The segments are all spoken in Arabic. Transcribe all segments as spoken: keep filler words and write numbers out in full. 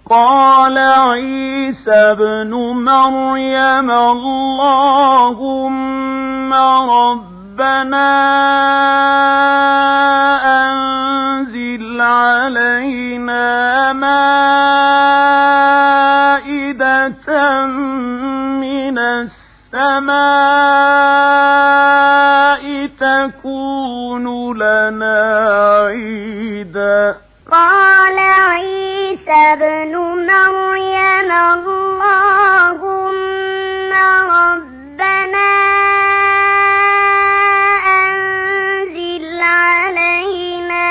قال عيسى ابن مريم اللهم ربنا أنزل علينا مائدة من السماء تكون لنا عيدا. قال عيسى ابن مريم اللهم ربنا أنزل علينا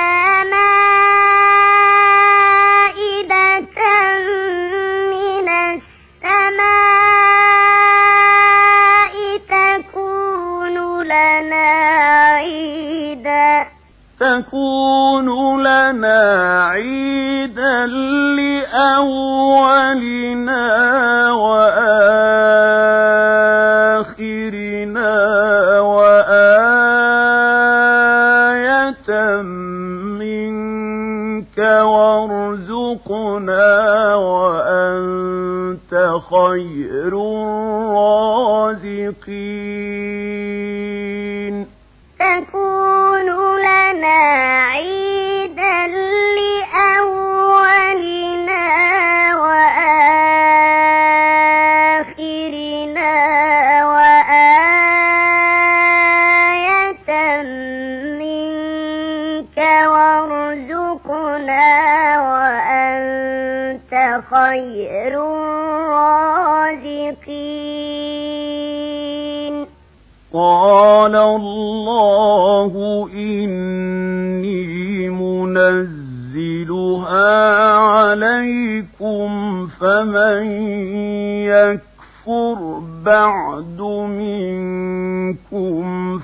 مائدة من السماء تكون لنا عيدا تكون لنا عيدا لأولنا وآخرنا وآية منك وارزقنا وأنت خير الرازقين. تكون لنا عيدا لأولنا وآخرنا وآية منك وارزقنا وأنت خير الرازقين. قال الله إني منزلها عليكم فمن يكفر بعد منكم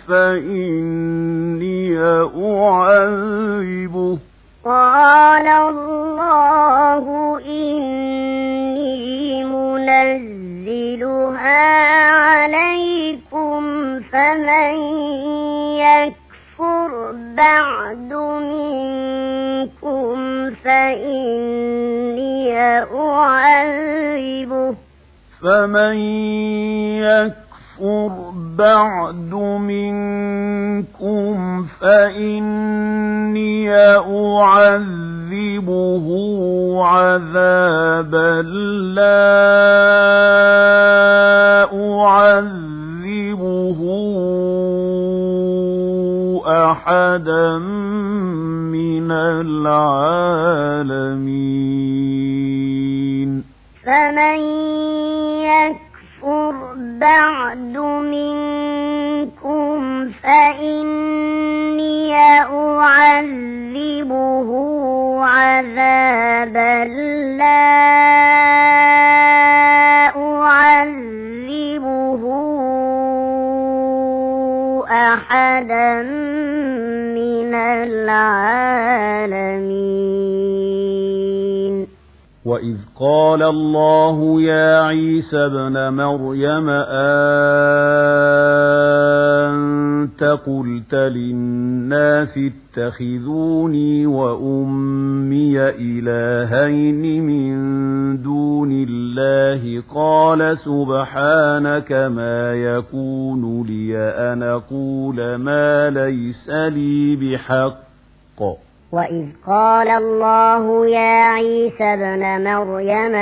فإني أعذبه قال الله إني منزلها عليكم فمن يكفر بعد منكم فإني أعذبه فمن يكفر بعد منكم فإني أعذبه عذابا لا أعذبه أحدا من العالمين. فمن يكفر بعد منكم فإني أعذبه عذابا لا أعذبه أحدا من العالمين. وإذ قال الله يا عيسى ابن مريم أنت قلت للناس اتخذوني وأمي إلهين من دون الله قال سبحانك ما يكون لي أن أقول ما ليس لي بحق. وإذ قال الله يا عيسى ابن مريم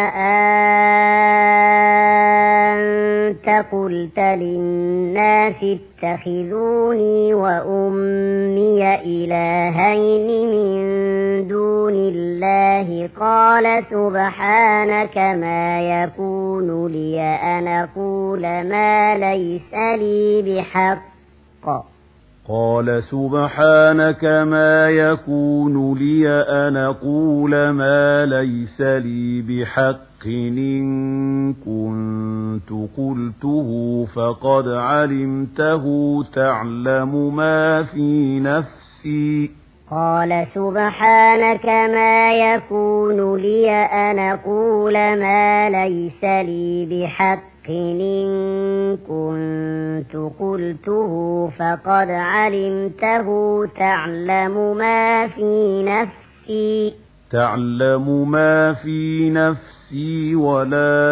أنت قلت للناس اتخذوني وأمي إلهين من دون الله قال سبحانك ما يكون لي أن أقول ما ليس لي بحق. قال سبحانك ما يكون لي أن أقول ما ليس لي بحق إن كنت قلته فقد علمته تعلم ما في نفسي. قال سبحانك ما يكون لي أن أقول ما ليس لي بحق إن كنت قلته فقد علمته تعلم ما في نفسي. تعلم ما في نفسي ولا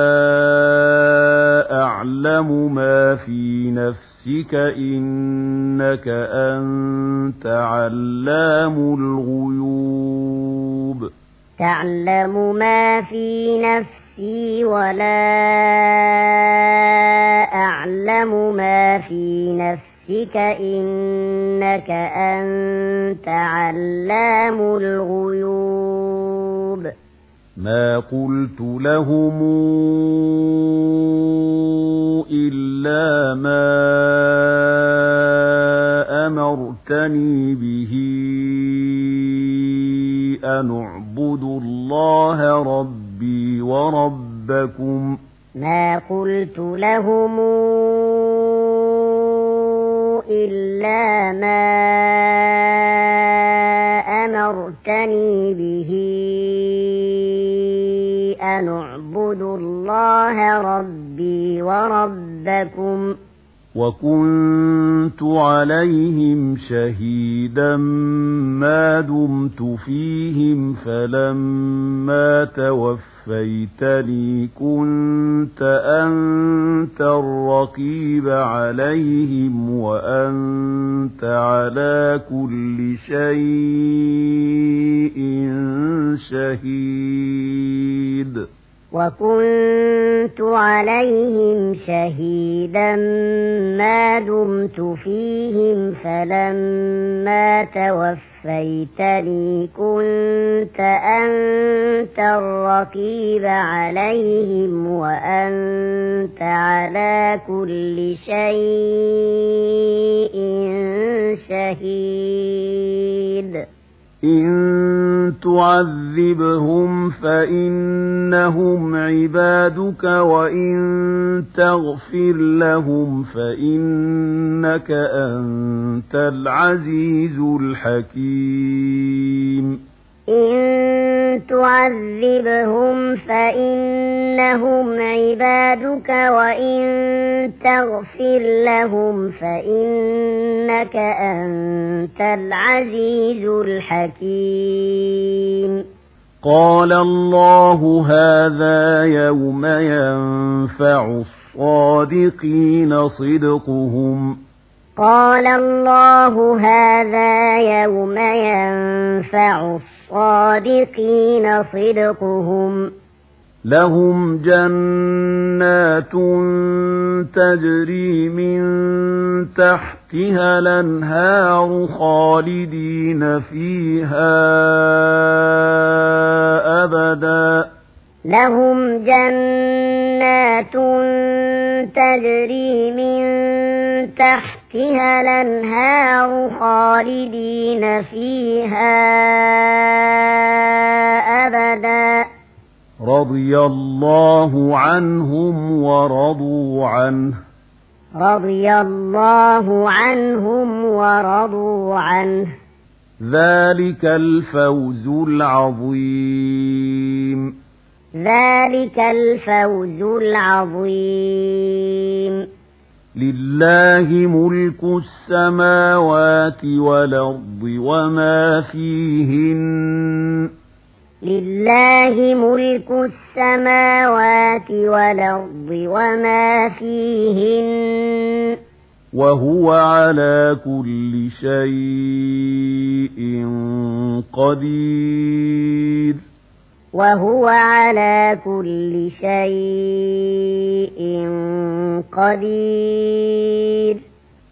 أعلم ما في نفسك إنك أنت علام الغيوب تعلم ما في نفسي ولا أعلم ما في نفسك إنك أنت علام الغيوب ما قلت لهم إلا ما أمرتني به أن اعبدوا الله ربي وربكم ما قلت لهم إلا ما أمرتني به أن اعبدوا الله ربي وربكم وكنت عليهم شهيدا ما دمت فيهم فلما توفيتني كنت أنت الرقيب عليهم وأنت على كل شيء شهيد وكنت عليهم شهيدا ما دمت فيهم فلما توفيتني كنت أنت الرقيب عليهم وأنت على كل شيء شهيد إن تعذبهم فإنهم عبادك وإن تغفر لهم فإنك أنت العزيز الحكيم إن تعذبهم فإنهم عبادك وإن تغفر لهم فإنك أنت العزيز الحكيم قال الله هذا يوم ينفع الصادقين صدقهم قال الله هذا يوم ينفع الصادقين صدقهم لهم جنات تجري من تحتها الأنهار خالدين فيها أبدا لهم جنات تجري من تحتها الأنهار خالدين فيها أبدا رضي الله عنهم ورضوا عنه رضي الله عنهم ورضوا عنه ذلك الفوز العظيم ذلك الفوز العظيم لله ملك السماوات والأرض وما فيهن لله ملك السماوات والأرض وما فيهن وهو على كل شيء قدير وهو على كل شيء قدير